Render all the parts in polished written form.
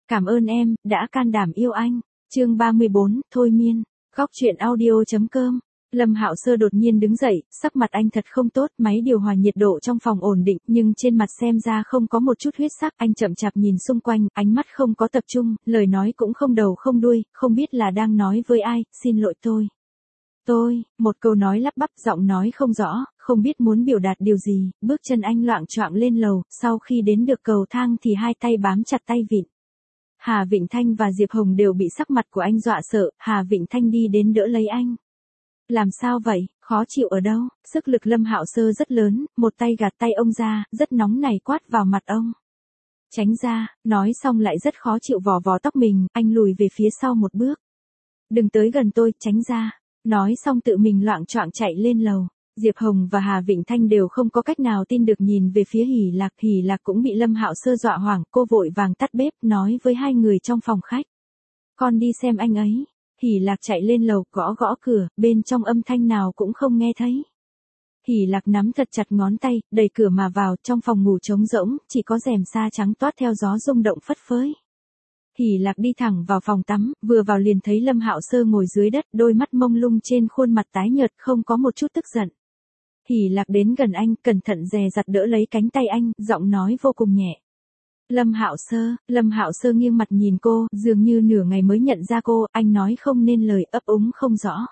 Cảm ơn em, đã can đảm yêu anh. Chương 34, thôi miên. Góc truyện audio.com. Lâm Hạo Sơ đột nhiên đứng dậy, sắc mặt anh thật không tốt, máy điều hòa nhiệt độ trong phòng ổn định, nhưng trên mặt xem ra không có một chút huyết sắc, anh chậm chạp nhìn xung quanh, ánh mắt không có tập trung, lời nói cũng không đầu không đuôi, không biết là đang nói với ai, xin lỗi một câu nói lắp bắp, giọng nói không rõ, không biết muốn biểu đạt điều gì, bước chân anh loạng choạng lên lầu, sau khi đến được cầu thang thì hai tay bám chặt tay vịn. Hà Vịnh Thanh và Diệp Hồng đều bị sắc mặt của anh dọa sợ, Hà Vịnh Thanh đi đến đỡ lấy anh. Làm sao vậy, khó chịu ở đâu? Sức lực Lâm Hạo Sơ rất lớn, một tay gạt tay ông ra, rất nóng này quát vào mặt ông. Tránh ra, nói xong lại rất khó chịu vò vò tóc mình, anh lùi về phía sau một bước. Đừng tới gần tôi, tránh ra. Nói xong tự mình loạng choạng chạy lên lầu. Diệp Hồng và Hà Vịnh Thanh đều không có cách nào tin được nhìn về phía Hỷ Lạc cũng bị Lâm Hạo Sơ dọa hoảng, cô vội vàng tắt bếp, nói với hai người trong phòng khách. Con đi xem anh ấy. Hỷ Lạc chạy lên lầu, gõ gõ cửa, bên trong âm thanh nào cũng không nghe thấy. Hỷ Lạc nắm thật chặt ngón tay, đẩy cửa mà vào, trong phòng ngủ trống rỗng, chỉ có rèm sa trắng toát theo gió rung động phất phới. Hỷ Lạc đi thẳng vào phòng tắm, vừa vào liền thấy Lâm Hạo Sơ ngồi dưới đất, đôi mắt mông lung trên khuôn mặt tái nhợt, không có một chút tức giận. Hỷ Lạc đến gần anh, cẩn thận dè dặt đỡ lấy cánh tay anh, giọng nói vô cùng nhẹ. Lâm Hạo Sơ nghiêng mặt nhìn cô, dường như nửa ngày mới nhận ra cô, anh nói không nên lời, ấp úng không rõ.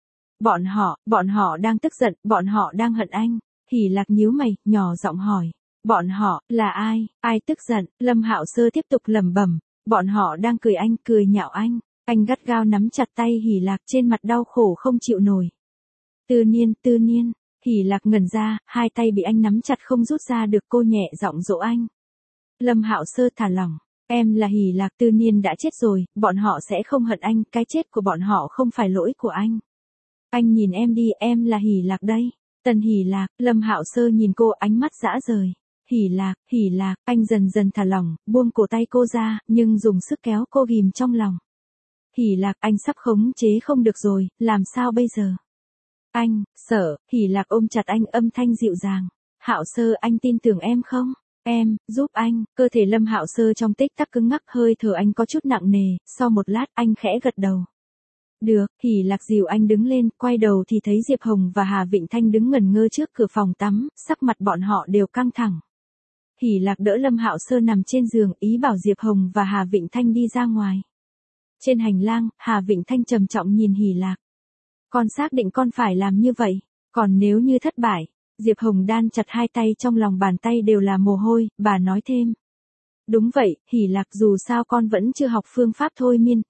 Bọn họ đang tức giận, bọn họ đang hận anh. Hỷ Lạc nhíu mày, nhỏ giọng hỏi. Bọn họ, là ai tức giận? Lâm Hạo Sơ tiếp tục lẩm bẩm. Bọn họ đang cười nhạo anh. Anh gắt gao nắm chặt tay Hỷ Lạc, trên mặt đau khổ không chịu nổi. Tư Niên. Hỷ Lạc ngẩn ra, hai tay bị anh nắm chặt không rút ra được, cô nhẹ giọng dỗ anh. Lâm Hạo Sơ thả lỏng. Em là Hỷ Lạc, Tư Niên đã chết rồi, bọn họ sẽ không hận anh, cái chết của bọn họ không phải lỗi của anh. Anh nhìn em đi, em là Hỷ Lạc đây. Tần Hỷ Lạc. Lâm Hạo Sơ nhìn cô, ánh mắt dã rời. Hỷ Lạc, anh dần dần thả lỏng, buông cổ tay cô ra, nhưng dùng sức kéo cô ghim trong lòng. Hỷ Lạc, anh sắp khống chế không được rồi, làm sao bây giờ? Anh, sợ. Hỷ Lạc ôm chặt anh, âm thanh dịu dàng. Hạo Sơ, anh tin tưởng em không? Em, giúp anh. Cơ thể Lâm Hạo Sơ trong tích tắc cứng ngắc, hơi thở anh có chút nặng nề, sau một lát anh khẽ gật đầu. Được. Hỷ Lạc dìu anh đứng lên, quay đầu thì thấy Diệp Hồng và Hà Vịnh Thanh đứng ngẩn ngơ trước cửa phòng tắm, sắc mặt bọn họ đều căng thẳng. Hỷ Lạc đỡ Lâm Hạo Sơ nằm trên giường, ý bảo Diệp Hồng và Hà Vịnh Thanh đi ra ngoài. Trên hành lang, Hà Vịnh Thanh trầm trọng nhìn Hỷ Lạc. Con xác định con phải làm như vậy, còn nếu như thất bại? Diệp Hồng đan chặt hai tay, trong lòng bàn tay đều là mồ hôi, bà nói thêm. Đúng vậy, Hỷ Lạc, dù sao con vẫn chưa học phương pháp thôi miên,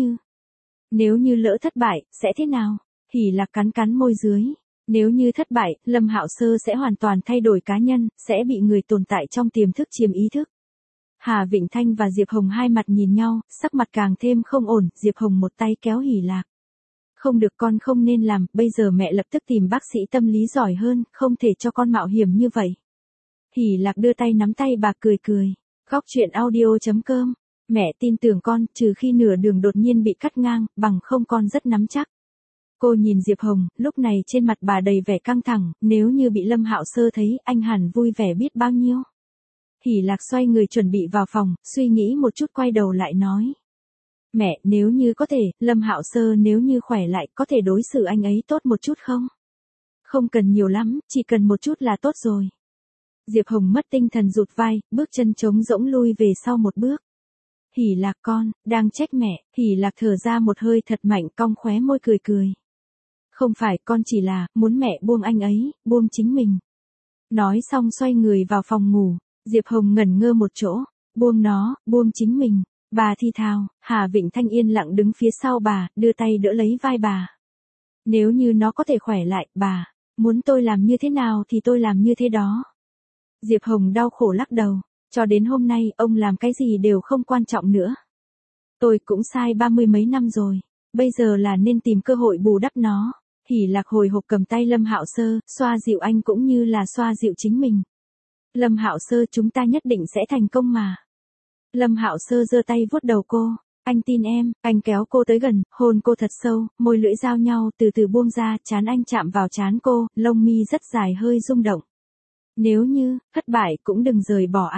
nếu như lỡ thất bại, sẽ thế nào? Hỷ Lạc cắn môi dưới. Nếu như thất bại, Lâm Hạo Sơ sẽ hoàn toàn thay đổi cá nhân, sẽ bị người tồn tại trong tiềm thức chiếm ý thức. Hà Vịnh Thanh và Diệp Hồng hai mặt nhìn nhau, sắc mặt càng thêm không ổn, Diệp Hồng một tay kéo Hỷ Lạc. Không được, con không nên làm, bây giờ mẹ lập tức tìm bác sĩ tâm lý giỏi hơn, không thể cho con mạo hiểm như vậy. Hỷ Lạc đưa tay nắm tay bà, cười. Góc truyện audio.com. Mẹ tin tưởng con, trừ khi nửa đường đột nhiên bị cắt ngang, bằng không con rất nắm chắc. Cô nhìn Diệp Hồng, lúc này trên mặt bà đầy vẻ căng thẳng, nếu như bị Lâm Hạo Sơ thấy, anh hẳn vui vẻ biết bao nhiêu. Hỷ Lạc xoay người chuẩn bị vào phòng, suy nghĩ một chút quay đầu lại nói. Mẹ, nếu như có thể, Lâm Hạo Sơ nếu như khỏe lại, có thể đối xử anh ấy tốt một chút không? Không cần nhiều lắm, chỉ cần một chút là tốt rồi. Diệp Hồng mất tinh thần rụt vai, bước chân trống rỗng lui về sau một bước. Hỷ Lạc, con, đang trách mẹ. Hỷ Lạc thở ra một hơi thật mạnh, cong khóe môi cười. Không phải, con chỉ là, muốn mẹ buông anh ấy, buông chính mình. Nói xong xoay người vào phòng ngủ, Diệp Hồng ngẩn ngơ một chỗ, buông nó, buông chính mình. Bà thì thào. Hà Vịnh Thanh yên lặng đứng phía sau bà, đưa tay đỡ lấy vai bà. Nếu như nó có thể khỏe lại, bà, muốn tôi làm như thế nào thì tôi làm như thế đó. Diệp Hồng đau khổ lắc đầu, cho đến hôm nay, ông làm cái gì đều không quan trọng nữa. Tôi cũng sai 30 mấy năm rồi, bây giờ là nên tìm cơ hội bù đắp nó. Hỷ Lạc hồi hộp cầm tay Lâm Hạo Sơ, xoa dịu anh cũng như là xoa dịu chính mình. Lâm Hạo Sơ, chúng ta nhất định sẽ thành công mà. Lâm Hạo Sơ giơ tay vuốt đầu cô. Anh tin em. Anh kéo cô tới gần, hôn cô thật sâu, môi lưỡi giao nhau, từ từ buông ra, trán anh chạm vào trán cô, lông mi rất dài hơi rung động. Nếu như thất bại cũng đừng rời bỏ anh.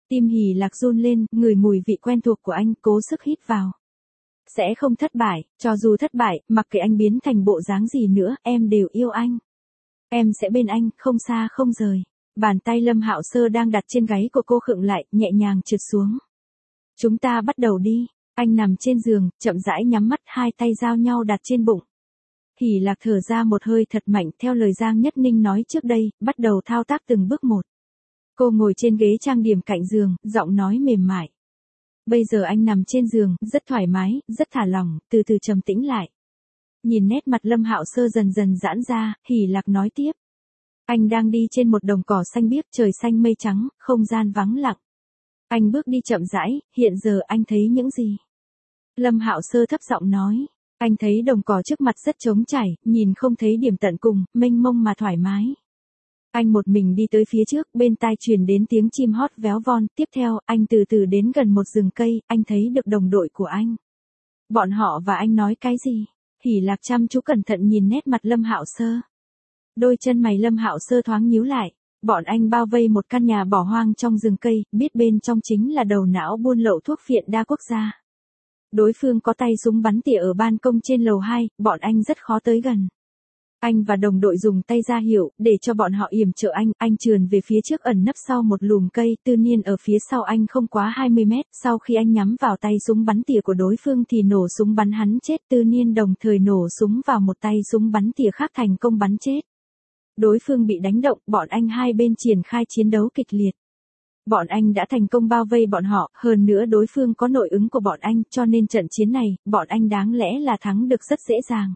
Tim Hỷ Lạc run lên, ngửi mùi vị quen thuộc của anh, cố sức hít vào. Sẽ không thất bại, cho dù thất bại, mặc kệ anh biến thành bộ dáng gì nữa, em đều yêu anh. Em sẽ bên anh, không xa không rời. Bàn tay Lâm Hạo Sơ đang đặt trên gáy của cô khựng lại, nhẹ nhàng trượt xuống. Chúng ta bắt đầu đi. Anh nằm trên giường, chậm rãi nhắm mắt, hai tay giao nhau đặt trên bụng. Hỷ Lạc thở ra một hơi thật mạnh theo lời Giang Nhất Ninh nói trước đây, bắt đầu thao tác từng bước một. Cô ngồi trên ghế trang điểm cạnh giường, giọng nói mềm mại. Bây giờ anh nằm trên giường, rất thoải mái, rất thả lỏng, từ từ trầm tĩnh lại. Nhìn nét mặt Lâm Hạo Sơ dần dần giãn ra, Hỷ Lạc nói tiếp. Anh đang đi trên một đồng cỏ xanh biếc, trời xanh mây trắng, không gian vắng lặng. Anh bước đi chậm rãi, hiện giờ anh thấy những gì? Lâm Hạo Sơ thấp giọng nói. Anh thấy đồng cỏ trước mặt rất trống trải, nhìn không thấy điểm tận cùng, mênh mông mà thoải mái. Anh một mình đi tới phía trước, bên tai truyền đến tiếng chim hót véo von, tiếp theo, anh từ từ đến gần một rừng cây, anh thấy được đồng đội của anh. Bọn họ và anh nói cái gì? Hỷ Lạc chăm chú cẩn thận nhìn nét mặt Lâm Hạo Sơ. Đôi chân mày Lâm Hạo Sơ thoáng nhíu lại, bọn anh bao vây một căn nhà bỏ hoang trong rừng cây, biết bên trong chính là đầu não buôn lậu thuốc phiện đa quốc gia. Đối phương có tay súng bắn tỉa ở ban công trên lầu 2, bọn anh rất khó tới gần. Anh và đồng đội dùng tay ra hiệu, để cho bọn họ yểm trợ anh trườn về phía trước ẩn nấp sau một lùm cây, Tư Niên ở phía sau anh không quá 20 mét, sau khi anh nhắm vào tay súng bắn tỉa của đối phương thì nổ súng bắn hắn chết, Tư Niên đồng thời nổ súng vào một tay súng bắn tỉa khác thành công bắn chết. Đối phương bị đánh động, bọn anh hai bên triển khai chiến đấu kịch liệt. Bọn anh đã thành công bao vây bọn họ, hơn nữa đối phương có nội ứng của bọn anh, cho nên trận chiến này, bọn anh đáng lẽ là thắng được rất dễ dàng.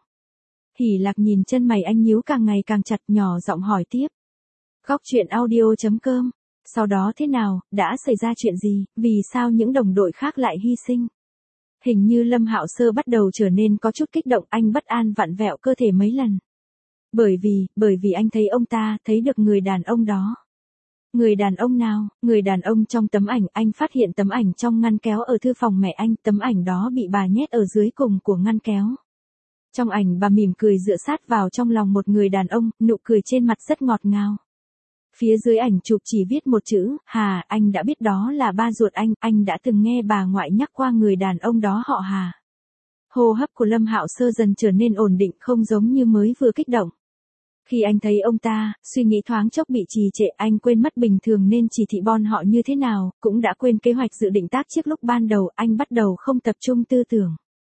Hỷ Lạc nhìn chân mày anh nhíu càng ngày càng chặt, nhỏ giọng hỏi tiếp. Góc truyện audio.com. Sau đó thế nào, đã xảy ra chuyện gì, vì sao những đồng đội khác lại hy sinh? Hình như Lâm Hạo Sơ bắt đầu trở nên có chút kích động, anh bất an vặn vẹo cơ thể mấy lần. Bởi vì anh thấy ông ta, thấy được người đàn ông đó. Người đàn ông nào? Người đàn ông trong tấm ảnh, anh phát hiện tấm ảnh trong ngăn kéo ở thư phòng mẹ anh, tấm ảnh đó bị bà nhét ở dưới cùng của ngăn kéo. Trong ảnh bà mỉm cười dựa sát vào trong lòng một người đàn ông, nụ cười trên mặt rất ngọt ngào. Phía dưới ảnh chụp chỉ viết một chữ, Hà, anh đã biết đó là ba ruột anh đã từng nghe bà ngoại nhắc qua người đàn ông đó họ Hà. Hô hấp của Lâm Hạo Sơ dần trở nên ổn định, không giống như mới vừa kích động. Khi anh thấy ông ta, suy nghĩ thoáng chốc bị trì trệ, anh quên mất bình thường nên chỉ thị bọn họ như thế nào, cũng đã quên kế hoạch dự định tác chiến lúc ban đầu, anh bắt đầu không tập trung tư tưởng.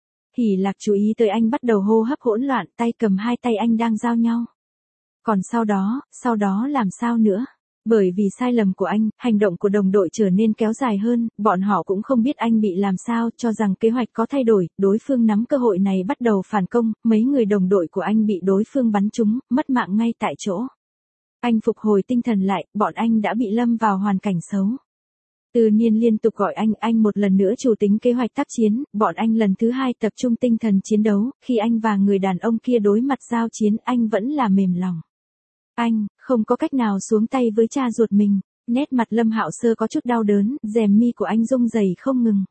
Hỷ Lạc chú ý tới anh bắt đầu hô hấp hỗn loạn, tay cầm hai tay anh đang giao nhau. Còn sau đó làm sao nữa? Bởi vì sai lầm của anh, hành động của đồng đội trở nên kéo dài hơn, bọn họ cũng không biết anh bị làm sao, cho rằng kế hoạch có thay đổi, đối phương nắm cơ hội này bắt đầu phản công, mấy người đồng đội của anh bị đối phương bắn trúng, mất mạng ngay tại chỗ. Anh phục hồi tinh thần lại, bọn anh đã bị lâm vào hoàn cảnh xấu. Tư Niên liên tục gọi anh một lần nữa chủ tính kế hoạch tác chiến, bọn anh lần thứ hai tập trung tinh thần chiến đấu, khi anh và người đàn ông kia đối mặt giao chiến, anh vẫn là mềm lòng. Anh, không có cách nào xuống tay với cha ruột mình, nét mặt Lâm Hạo Sơ có chút đau đớn, rèm mi của anh rung rẩy không ngừng.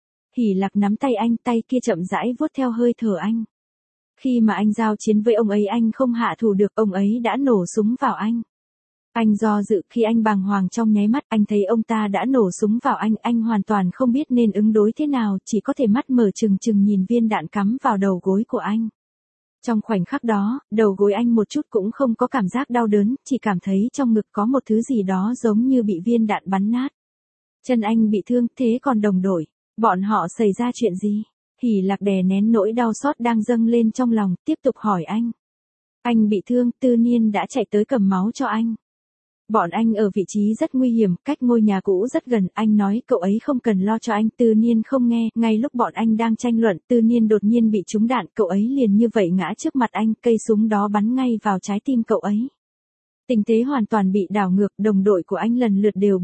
Hỷ Lạc nắm tay anh, tay kia chậm rãi vuốt theo hơi thở anh. Khi mà anh giao chiến với ông ấy anh không hạ thủ được, ông ấy đã nổ súng vào anh. Anh do dự, khi anh bàng hoàng trong nháy mắt, anh thấy ông ta đã nổ súng vào anh hoàn toàn không biết nên ứng đối thế nào, chỉ có thể mắt mở trừng trừng nhìn viên đạn cắm vào đầu gối của anh. Trong khoảnh khắc đó, đầu gối anh một chút cũng không có cảm giác đau đớn, chỉ cảm thấy trong ngực có một thứ gì đó giống như bị viên đạn bắn nát. Chân anh bị thương, thế còn đồng đội, bọn họ xảy ra chuyện gì? Hỷ Lạc đè nén nỗi đau xót đang dâng lên trong lòng, tiếp tục hỏi anh. Anh bị thương, Tư Niên đã chạy tới cầm máu cho anh. Bọn anh ở vị trí rất nguy hiểm, cách ngôi nhà cũ rất gần, anh nói cậu ấy không cần lo cho anh, Tư Niên không nghe, ngay lúc bọn anh đang tranh luận, Tư Niên đột nhiên bị trúng đạn, cậu ấy liền như vậy ngã trước mặt anh, cây súng đó bắn ngay vào trái tim cậu ấy. Tình thế hoàn toàn bị đảo ngược, đồng đội của anh lần lượt đều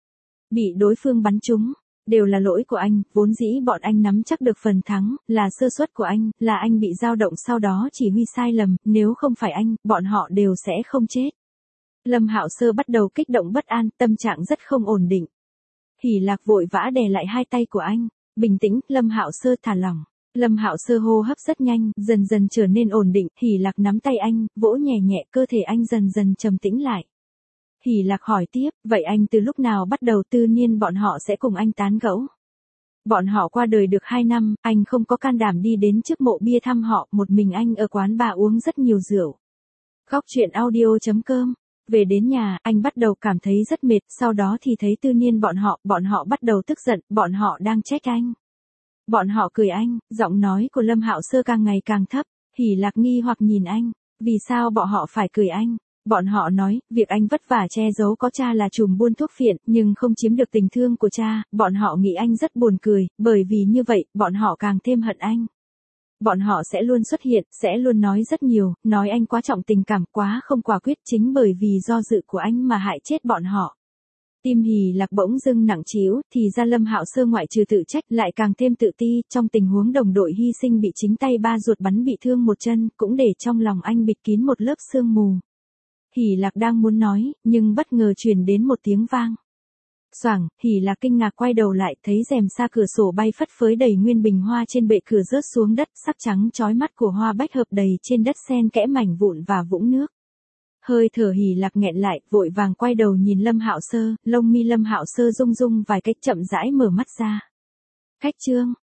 bị đối phương bắn trúng. Đều là lỗi của anh, vốn dĩ bọn anh nắm chắc được phần thắng, là sơ suất của anh, là anh bị dao động sau đó chỉ huy sai lầm, nếu không phải anh, bọn họ đều sẽ không chết. Lâm Hạo Sơ bắt đầu kích động bất an, tâm trạng rất không ổn định. Hỷ Lạc vội vã đè lại hai tay của anh, bình tĩnh, Lâm Hạo Sơ thả lỏng. Lâm Hạo Sơ hô hấp rất nhanh, dần dần trở nên ổn định, Hỷ Lạc nắm tay anh, vỗ nhẹ nhẹ cơ thể anh dần dần trầm tĩnh lại. Hỷ Lạc hỏi tiếp, vậy anh từ lúc nào bắt đầu Tư Niên bọn họ sẽ cùng anh tán gẫu? Bọn họ qua đời được 2 năm, anh không có can đảm đi đến trước mộ bia thăm họ, một mình anh ở quán bar uống rất nhiều rượu. Góc truyện audio.com. Về đến nhà, anh bắt đầu cảm thấy rất mệt, sau đó thì thấy Tư Niên bọn họ bắt đầu tức giận, bọn họ đang trách anh. Bọn họ cười anh, giọng nói của Lâm Hạo Sơ càng ngày càng thấp. Hỷ Lạc nghi hoặc nhìn anh, vì sao bọn họ phải cười anh? Bọn họ nói, việc anh vất vả che giấu có cha là trùm buôn thuốc phiện, nhưng không chiếm được tình thương của cha, bọn họ nghĩ anh rất buồn cười, bởi vì như vậy, bọn họ càng thêm hận anh. Bọn họ sẽ luôn xuất hiện, sẽ luôn nói rất nhiều, nói anh quá trọng tình cảm, quá không quả quyết, chính bởi vì do dự của anh mà hại chết bọn họ. Tim Hỷ Lạc bỗng dưng nặng trĩu, thì ra Lâm Hạo Sơ ngoại trừ tự trách lại càng thêm tự ti, trong tình huống đồng đội hy sinh bị chính tay ba ruột bắn bị thương một chân, cũng để trong lòng anh bịt kín một lớp sương mù. Hỷ Lạc đang muốn nói, nhưng bất ngờ truyền đến một tiếng vang. Xoảng, Hỷ Lạc kinh ngạc quay đầu lại, thấy rèm sa cửa sổ bay phất phới đầy nguyên bình hoa trên bệ cửa rớt xuống đất, sắc trắng chói mắt của hoa bách hợp đầy trên đất xen kẽ mảnh vụn và vũng nước. Hơi thở Hỷ Lạc nghẹn lại, vội vàng quay đầu nhìn Lâm Hạo Sơ, lông mi Lâm Hạo Sơ rung rung vài cách chậm rãi mở mắt ra. Khách Trương,